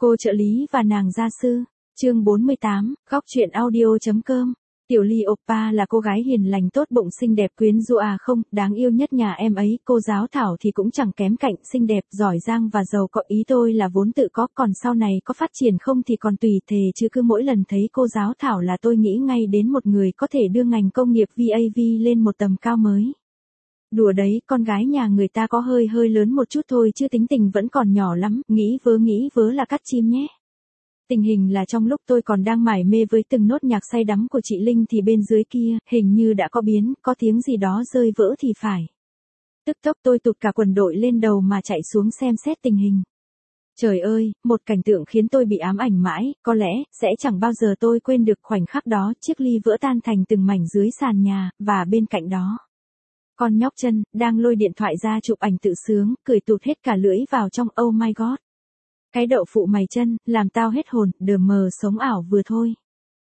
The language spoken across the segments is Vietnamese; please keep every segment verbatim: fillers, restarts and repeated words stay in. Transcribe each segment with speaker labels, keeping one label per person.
Speaker 1: Cô trợ lý và nàng gia sư. Chương bốn mươi tám, góc truyện audio.com. Tiểu Ly Oppa là cô gái hiền lành tốt bụng xinh đẹp quyến rũ à không, đáng yêu nhất nhà em ấy, cô giáo Thảo thì cũng chẳng kém cạnh, xinh đẹp, giỏi giang và giàu có, ý tôi là vốn tự có, còn sau này có phát triển không thì còn tùy thề, chứ cứ mỗi lần thấy cô giáo Thảo là tôi nghĩ ngay đến một người có thể đưa ngành công nghiệp vê a vê lên một tầm cao mới. Đùa đấy, con gái nhà người ta có hơi hơi lớn một chút thôi chứ tính tình vẫn còn nhỏ lắm, nghĩ vớ nghĩ vớ là cắt chim nhé. Tình hình là trong lúc tôi còn đang mải mê với từng nốt nhạc say đắm của chị Linh thì bên dưới kia, hình như đã có biến, có tiếng gì đó rơi vỡ thì phải. Tức tốc tôi tụt cả quần đội lên đầu mà chạy xuống xem xét tình hình. Trời ơi, một cảnh tượng khiến tôi bị ám ảnh mãi, có lẽ, sẽ chẳng bao giờ tôi quên được khoảnh khắc đó, chiếc ly vỡ tan thành từng mảnh dưới sàn nhà, và bên cạnh đó. Con nhóc chân, đang lôi điện thoại ra chụp ảnh tự sướng, cười tụt hết cả lưỡi vào trong, oh my god. Cái đậu phụ mày chân, làm tao hết hồn, đờ mờ sống ảo vừa thôi.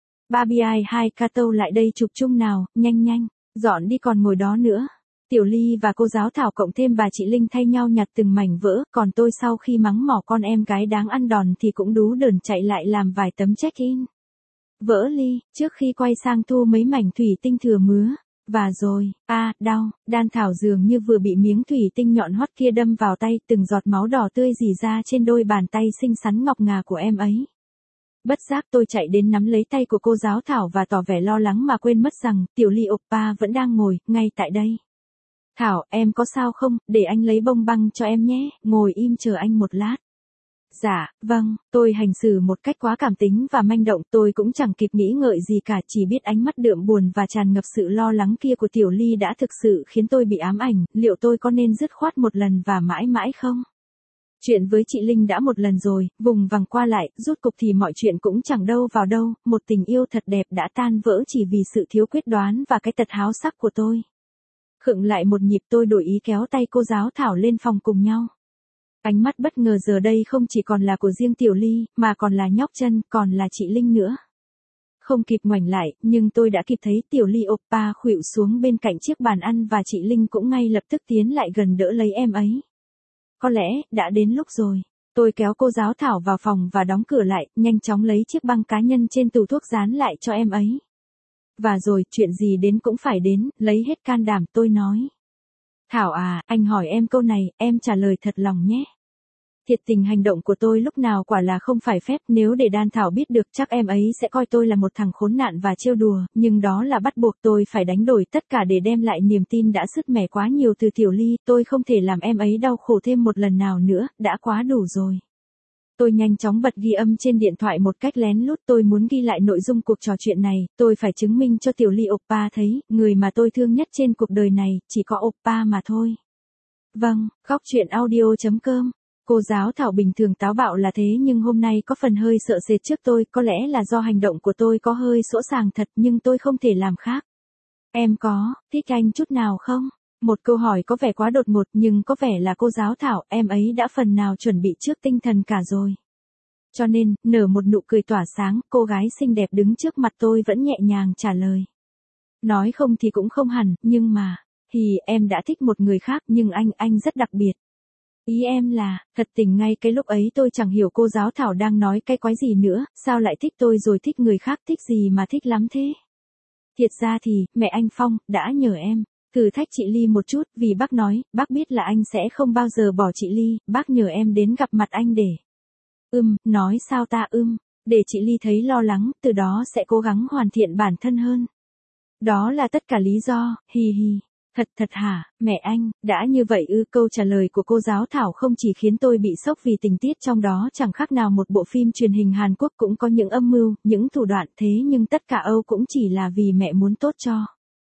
Speaker 1: Barbie hai Cato lại đây chụp chung nào, nhanh nhanh, dọn đi còn ngồi đó nữa. Tiểu Ly và cô giáo Thảo cộng thêm bà chị Linh thay nhau nhặt từng mảnh vỡ, còn tôi sau khi mắng mỏ con em gái đáng ăn đòn thì cũng đú đờn chạy lại làm vài tấm check-in. Vỡ ly, trước khi quay sang thu mấy mảnh thủy tinh thừa mứa. Và rồi, a à, đau, đan Thảo dường như vừa bị miếng thủy tinh nhọn hoắt kia đâm vào tay, từng giọt máu đỏ tươi rỉ ra trên đôi bàn tay xinh xắn ngọc ngà của em ấy. Bất giác tôi chạy đến nắm lấy tay của cô giáo Thảo và tỏ vẻ lo lắng mà quên mất rằng, Tiểu Ly Oppa vẫn đang ngồi, ngay tại đây. Thảo, em có sao không, để anh lấy bông băng cho em nhé, ngồi im chờ anh một lát. Dạ, vâng, tôi hành xử một cách quá cảm tính và manh động, tôi cũng chẳng kịp nghĩ ngợi gì cả, chỉ biết ánh mắt đượm buồn và tràn ngập sự lo lắng kia của Tiểu Ly đã thực sự khiến tôi bị ám ảnh, liệu tôi có nên dứt khoát một lần và mãi mãi không? Chuyện với chị Linh đã một lần rồi, vùng vằng qua lại, rút cục thì mọi chuyện cũng chẳng đâu vào đâu, một tình yêu thật đẹp đã tan vỡ chỉ vì sự thiếu quyết đoán và cái tật háo sắc của tôi. Khựng lại một nhịp tôi đổi ý kéo tay cô giáo Thảo lên phòng cùng nhau. Ánh mắt bất ngờ giờ đây không chỉ còn là của riêng Tiểu Ly, mà còn là nhóc chân, còn là chị Linh nữa. Không kịp ngoảnh lại, nhưng tôi đã kịp thấy Tiểu Ly Oppa khuỵu xuống bên cạnh chiếc bàn ăn và chị Linh cũng ngay lập tức tiến lại gần đỡ lấy em ấy. Có lẽ, đã đến lúc rồi. Tôi kéo cô giáo Thảo vào phòng và đóng cửa lại, nhanh chóng lấy chiếc băng cá nhân trên tủ thuốc dán lại cho em ấy. Và rồi, chuyện gì đến cũng phải đến, lấy hết can đảm tôi nói. Thảo à, anh hỏi em câu này, em trả lời thật lòng nhé. Thiệt tình hành động của tôi lúc nào quả là không phải phép, nếu để đan Thảo biết được chắc em ấy sẽ coi tôi là một thằng khốn nạn và trêu đùa, nhưng đó là bắt buộc, tôi phải đánh đổi tất cả để đem lại niềm tin đã sứt mẻ quá nhiều từ Tiểu Ly, tôi không thể làm em ấy đau khổ thêm một lần nào nữa, đã quá đủ rồi. Tôi nhanh chóng bật ghi âm trên điện thoại một cách lén lút, tôi muốn ghi lại nội dung cuộc trò chuyện này, tôi phải chứng minh cho Tiểu Ly Oppa thấy, người mà tôi thương nhất trên cuộc đời này, chỉ có Oppa mà thôi. Vâng, góc truyện audio.com. Cô giáo Thảo bình thường táo bạo là thế nhưng hôm nay có phần hơi sợ sệt trước tôi, có lẽ là do hành động của tôi có hơi sỗ sàng thật nhưng tôi không thể làm khác. Em có, thích anh chút nào không? Một câu hỏi có vẻ quá đột ngột nhưng có vẻ là cô giáo Thảo, em ấy đã phần nào chuẩn bị trước tinh thần cả rồi. Cho nên, nở một nụ cười tỏa sáng, cô gái xinh đẹp đứng trước mặt tôi vẫn nhẹ nhàng trả lời. Nói không thì cũng không hẳn, nhưng mà, thì em đã thích một người khác nhưng anh, anh rất đặc biệt. Ý em là, thật tình ngay cái lúc ấy tôi chẳng hiểu cô giáo Thảo đang nói cái quái gì nữa, sao lại thích tôi rồi thích người khác, thích gì mà thích lắm thế. Thiệt ra thì, mẹ anh Phong, đã nhờ em, thử thách chị Ly một chút, vì bác nói, bác biết là anh sẽ không bao giờ bỏ chị Ly, bác nhờ em đến gặp mặt anh để. Ưm, nói sao ta ưm, để chị Ly thấy lo lắng, từ đó sẽ cố gắng hoàn thiện bản thân hơn. Đó là tất cả lý do, hi hi. Thật thật hả, mẹ anh, đã như vậy ư? Câu trả lời của cô giáo Thảo không chỉ khiến tôi bị sốc vì tình tiết trong đó chẳng khác nào một bộ phim truyền hình Hàn Quốc cũng có những âm mưu, những thủ đoạn thế nhưng tất cả Âu cũng chỉ là vì mẹ muốn tốt cho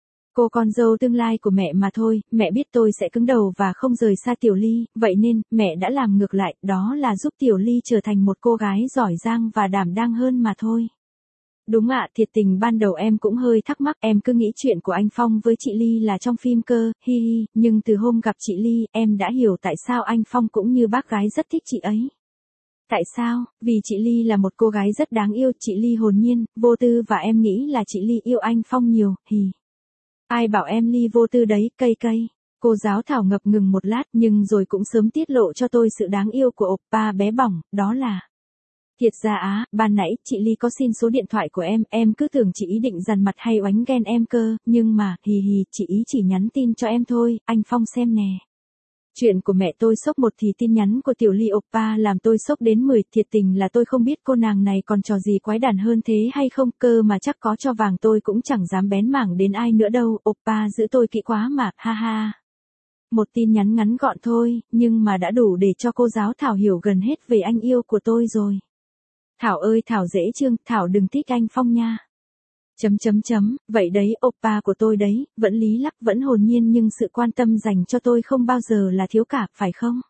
Speaker 1: cô con dâu tương lai của mẹ mà thôi, mẹ biết tôi sẽ cứng đầu và không rời xa Tiểu Ly, vậy nên, mẹ đã làm ngược lại, đó là giúp Tiểu Ly trở thành một cô gái giỏi giang và đảm đang hơn mà thôi. Đúng ạ, thiệt tình ban đầu em cũng hơi thắc mắc, em cứ nghĩ chuyện của anh Phong với chị Ly là trong phim cơ, hi hi, nhưng từ hôm gặp chị Ly, em đã hiểu tại sao anh Phong cũng như bác gái rất thích chị ấy. Tại sao? Vì chị Ly là một cô gái rất đáng yêu, chị Ly hồn nhiên, vô tư và em nghĩ là chị Ly yêu anh Phong nhiều, hì. Ai bảo em Ly vô tư đấy, cây cây. Cô giáo Thảo ngập ngừng một lát nhưng rồi cũng sớm tiết lộ cho tôi sự đáng yêu của Oppa bé bỏng, đó là Thiệt ra á, ban nãy chị Ly có xin số điện thoại của em, em cứ tưởng chị ý định dằn mặt hay oánh ghen em cơ, nhưng mà, hì hì, chị ý chỉ nhắn tin cho em thôi, anh Phong xem nè. Chuyện của mẹ tôi sốc một thì tin nhắn của tiểu Ly oppa làm tôi sốc đến mười, thiệt tình là tôi không biết cô nàng này còn trò gì quái đản hơn thế hay không, cơ mà chắc có cho vàng tôi cũng chẳng dám bén mảng đến ai nữa đâu, oppa giữ tôi kỹ quá mà, ha ha. Một tin nhắn ngắn gọn thôi, nhưng mà đã đủ để cho cô giáo Thảo hiểu gần hết về anh yêu của tôi rồi. Thảo ơi Thảo dễ thương, Thảo đừng thích anh Phong nha. Chấm chấm chấm, vậy đấy, oppa của tôi đấy, vẫn lý lắc vẫn hồn nhiên nhưng sự quan tâm dành cho tôi không bao giờ là thiếu cả, phải không?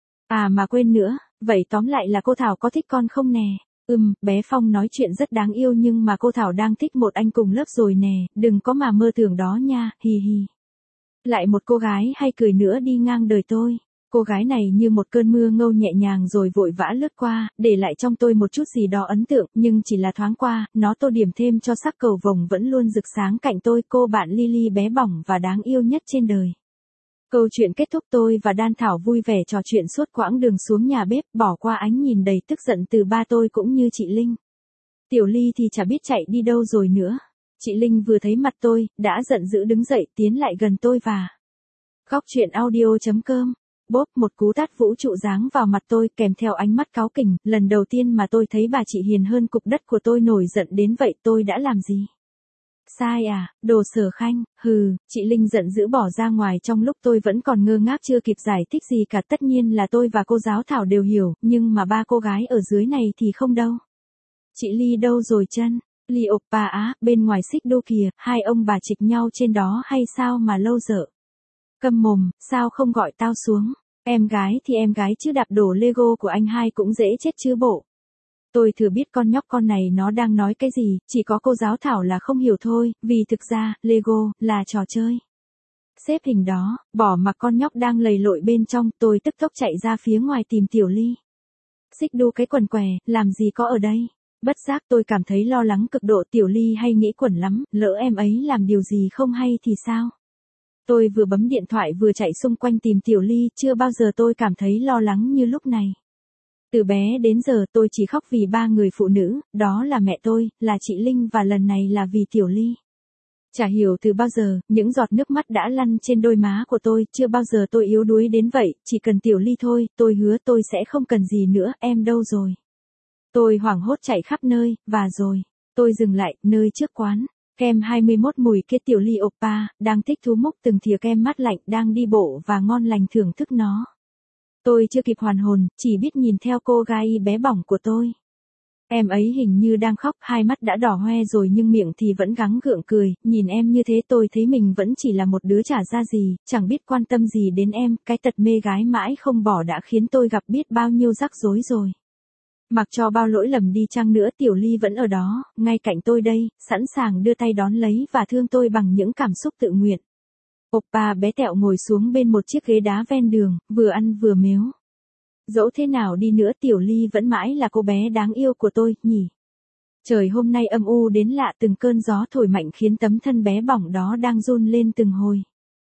Speaker 1: À mà quên nữa, vậy tóm lại là cô Thảo có thích con không nè? Ừm, bé Phong nói chuyện rất đáng yêu nhưng mà cô Thảo đang thích một anh cùng lớp rồi nè, đừng có mà mơ tưởng đó nha, hì hì. Lại một cô gái hay cười nữa đi ngang đời tôi. Cô gái này như một cơn mưa ngâu nhẹ nhàng rồi vội vã lướt qua, để lại trong tôi một chút gì đó ấn tượng, nhưng chỉ là thoáng qua, nó tô điểm thêm cho sắc cầu vồng vẫn luôn rực sáng cạnh tôi, cô bạn Lily bé bỏng và đáng yêu nhất trên đời. Câu chuyện kết thúc tôi và Đan Thảo vui vẻ trò chuyện suốt quãng đường xuống nhà bếp, bỏ qua ánh nhìn đầy tức giận từ ba tôi cũng như chị Linh. Tiểu Ly thì chả biết chạy đi đâu rồi nữa. Chị Linh vừa thấy mặt tôi, đã giận dữ đứng dậy tiến lại gần tôi và Góc chuyện audio chấm com. Bốp một cú tát vũ trụ giáng vào mặt tôi kèm theo ánh mắt cáu kỉnh, lần đầu tiên mà tôi thấy bà chị hiền hơn cục đất của tôi nổi giận đến vậy tôi đã làm gì? Sai à, đồ Sở Khanh, hừ, chị Linh giận dữ bỏ ra ngoài trong lúc tôi vẫn còn ngơ ngác chưa kịp giải thích gì cả, tất nhiên là tôi và cô giáo Thảo đều hiểu, nhưng mà ba cô gái ở dưới này thì không đâu. Chị Ly đâu rồi chân? Ly oppa á, bên ngoài xích đô kìa, hai ông bà chịch nhau trên đó hay sao mà lâu dở. Câm mồm, sao không gọi tao xuống? Em gái thì em gái chứ đạp đổ Lego của anh hai cũng dễ chết chứ bộ. Tôi thừa biết con nhóc con này nó đang nói cái gì, chỉ có cô giáo Thảo là không hiểu thôi, vì thực ra, Lego, là trò chơi. Xếp hình đó, bỏ mặc con nhóc đang lầy lội bên trong, tôi tức tốc chạy ra phía ngoài tìm Tiểu Ly. Xích đu cái quần què, làm gì có ở đây? Bất giác tôi cảm thấy lo lắng cực độ, Tiểu Ly hay nghĩ quẩn lắm, lỡ em ấy làm điều gì không hay thì sao? Tôi vừa bấm điện thoại vừa chạy xung quanh tìm Tiểu Ly, chưa bao giờ tôi cảm thấy lo lắng như lúc này. Từ bé đến giờ tôi chỉ khóc vì ba người phụ nữ, đó là mẹ tôi, là chị Linh và lần này là vì Tiểu Ly. Chả hiểu từ bao giờ, những giọt nước mắt đã lăn trên đôi má của tôi, chưa bao giờ tôi yếu đuối đến vậy, chỉ cần Tiểu Ly thôi, tôi hứa tôi sẽ không cần gì nữa, em đâu rồi? Tôi hoảng hốt chạy khắp nơi, và rồi, tôi dừng lại, nơi trước quán. Kem hai mươi mốt mùi kia Tiểu Ly oppa, đang thích thú múc từng thìa kem mát lạnh đang đi bộ và ngon lành thưởng thức nó. Tôi chưa kịp hoàn hồn, chỉ biết nhìn theo cô gái bé bỏng của tôi. Em ấy hình như đang khóc, hai mắt đã đỏ hoe rồi nhưng miệng thì vẫn gắng gượng cười, nhìn em như thế tôi thấy mình vẫn chỉ là một đứa chả ra gì, chẳng biết quan tâm gì đến em, cái tật mê gái mãi không bỏ đã khiến tôi gặp biết bao nhiêu rắc rối rồi. Mặc cho bao lỗi lầm đi chăng nữa Tiểu Ly vẫn ở đó, ngay cạnh tôi đây, sẵn sàng đưa tay đón lấy và thương tôi bằng những cảm xúc tự nguyện. Oppa bé tẹo ngồi xuống bên một chiếc ghế đá ven đường, vừa ăn vừa mếu. Dẫu thế nào đi nữa Tiểu Ly vẫn mãi là cô bé đáng yêu của tôi, nhỉ? Trời hôm nay âm u đến lạ, từng cơn gió thổi mạnh khiến tấm thân bé bỏng đó đang run lên từng hồi.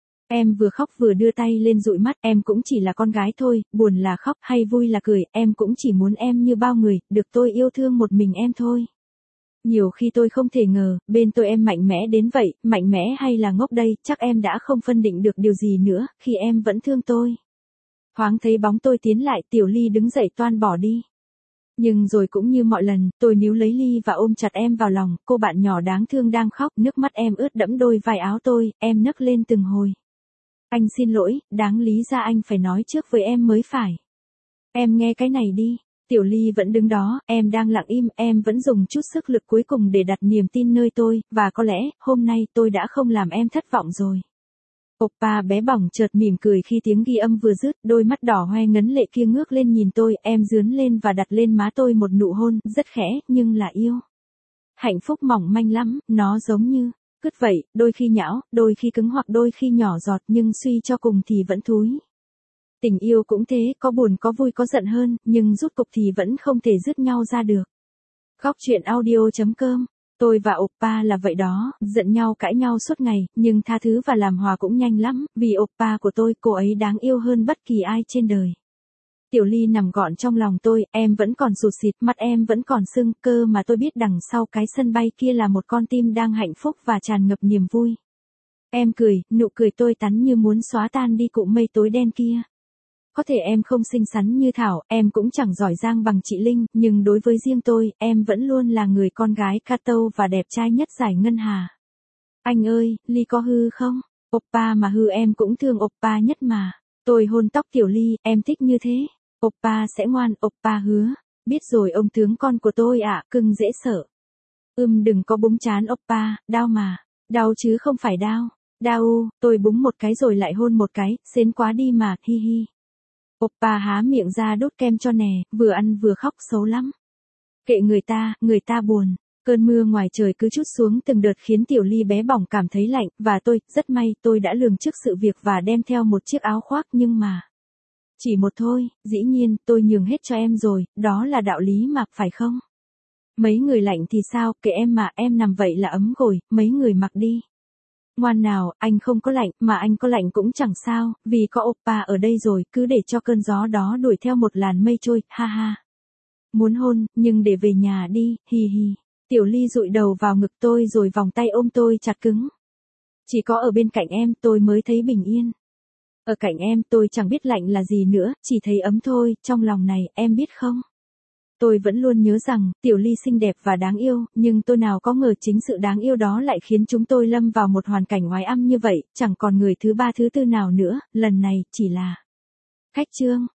Speaker 1: Em vừa khóc vừa đưa tay lên dụi mắt, em cũng chỉ là con gái thôi, buồn là khóc hay vui là cười, em cũng chỉ muốn em như bao người, được tôi yêu thương một mình em thôi. Nhiều khi tôi không thể ngờ, bên tôi em mạnh mẽ đến vậy, mạnh mẽ hay là ngốc đây, chắc em đã không phân định được điều gì nữa, khi em vẫn thương tôi. Thoáng thấy bóng tôi tiến lại, Tiểu Ly đứng dậy toan bỏ đi. Nhưng rồi cũng như mọi lần, tôi níu lấy Ly và ôm chặt em vào lòng, cô bạn nhỏ đáng thương đang khóc, nước mắt em ướt đẫm đôi vai áo tôi, em nấc lên từng hồi. Anh xin lỗi, đáng lý ra anh phải nói trước với em mới phải. Em nghe cái này đi. Tiểu Ly vẫn đứng đó, em đang lặng im, em vẫn dùng chút sức lực cuối cùng để đặt niềm tin nơi tôi, và có lẽ, hôm nay tôi đã không làm em thất vọng rồi. Oppa bé bỏng chợt mỉm cười khi tiếng ghi âm vừa dứt, đôi mắt đỏ hoe ngấn lệ kia ngước lên nhìn tôi, em dướn lên và đặt lên má tôi một nụ hôn, rất khẽ, nhưng là yêu. Hạnh phúc mỏng manh lắm, nó giống như cứt vậy, đôi khi nhão, đôi khi cứng hoặc đôi khi nhỏ giọt nhưng suy cho cùng thì vẫn thúi. Tình yêu cũng thế, có buồn có vui có giận hơn, nhưng rút cục thì vẫn không thể dứt nhau ra được. Góc chuyện audio chấm com. Tôi và Oppa là vậy đó, giận nhau cãi nhau suốt ngày, nhưng tha thứ và làm hòa cũng nhanh lắm, vì Oppa của tôi, cô ấy đáng yêu hơn bất kỳ ai trên đời. Tiểu Ly nằm gọn trong lòng tôi, em vẫn còn sụt sịt, mặt em vẫn còn sưng, cơ mà tôi biết đằng sau cái sân bay kia là một con tim đang hạnh phúc và tràn ngập niềm vui. Em cười, nụ cười tôi tắn như muốn xóa tan đi cụm mây tối đen kia. Có thể em không xinh xắn như Thảo, em cũng chẳng giỏi giang bằng chị Linh, nhưng đối với riêng tôi, em vẫn luôn là người con gái Kato và đẹp trai nhất giải ngân hà. Anh ơi, Ly có hư không? Oppa mà hư em cũng thương Oppa nhất mà. Tôi hôn tóc Tiểu Ly, em thích như thế. Oppa sẽ ngoan, Oppa hứa. Biết rồi ông tướng con của tôi ạ, cưng dễ sợ. Ưm đừng có búng chán Oppa, đau mà. Đau chứ không phải đau. Đau, tôi búng một cái rồi lại hôn một cái, xến quá đi mà, hi hi. Oppa há miệng ra đốt kem cho nè, vừa ăn vừa khóc xấu lắm. Kệ người ta, người ta buồn. Cơn mưa ngoài trời cứ trút xuống từng đợt khiến Tiểu Ly bé bỏng cảm thấy lạnh, và tôi, rất may, tôi đã lường trước sự việc và đem theo một chiếc áo khoác nhưng mà... Chỉ một thôi, dĩ nhiên, tôi nhường hết cho em rồi, đó là đạo lý mà, phải không? Mấy người lạnh thì sao, kệ em mà, em nằm vậy là ấm rồi, mấy người mặc đi. Ngoan nào, anh không có lạnh, mà anh có lạnh cũng chẳng sao, vì có Oppa ở đây rồi, cứ để cho cơn gió đó đuổi theo một làn mây trôi, ha ha. Muốn hôn, nhưng để về nhà đi, hi hi. Tiểu Ly dụi đầu vào ngực tôi rồi vòng tay ôm tôi chặt cứng. Chỉ có ở bên cạnh em tôi mới thấy bình yên. Ở cạnh em tôi chẳng biết lạnh là gì nữa, chỉ thấy ấm thôi, trong lòng này, em biết không? Tôi vẫn luôn nhớ rằng, Tiểu Ly xinh đẹp và đáng yêu, nhưng tôi nào có ngờ chính sự đáng yêu đó lại khiến chúng tôi lâm vào một hoàn cảnh oái ăm như vậy, chẳng còn người thứ ba thứ tư nào nữa, lần này, chỉ là... Khách trương.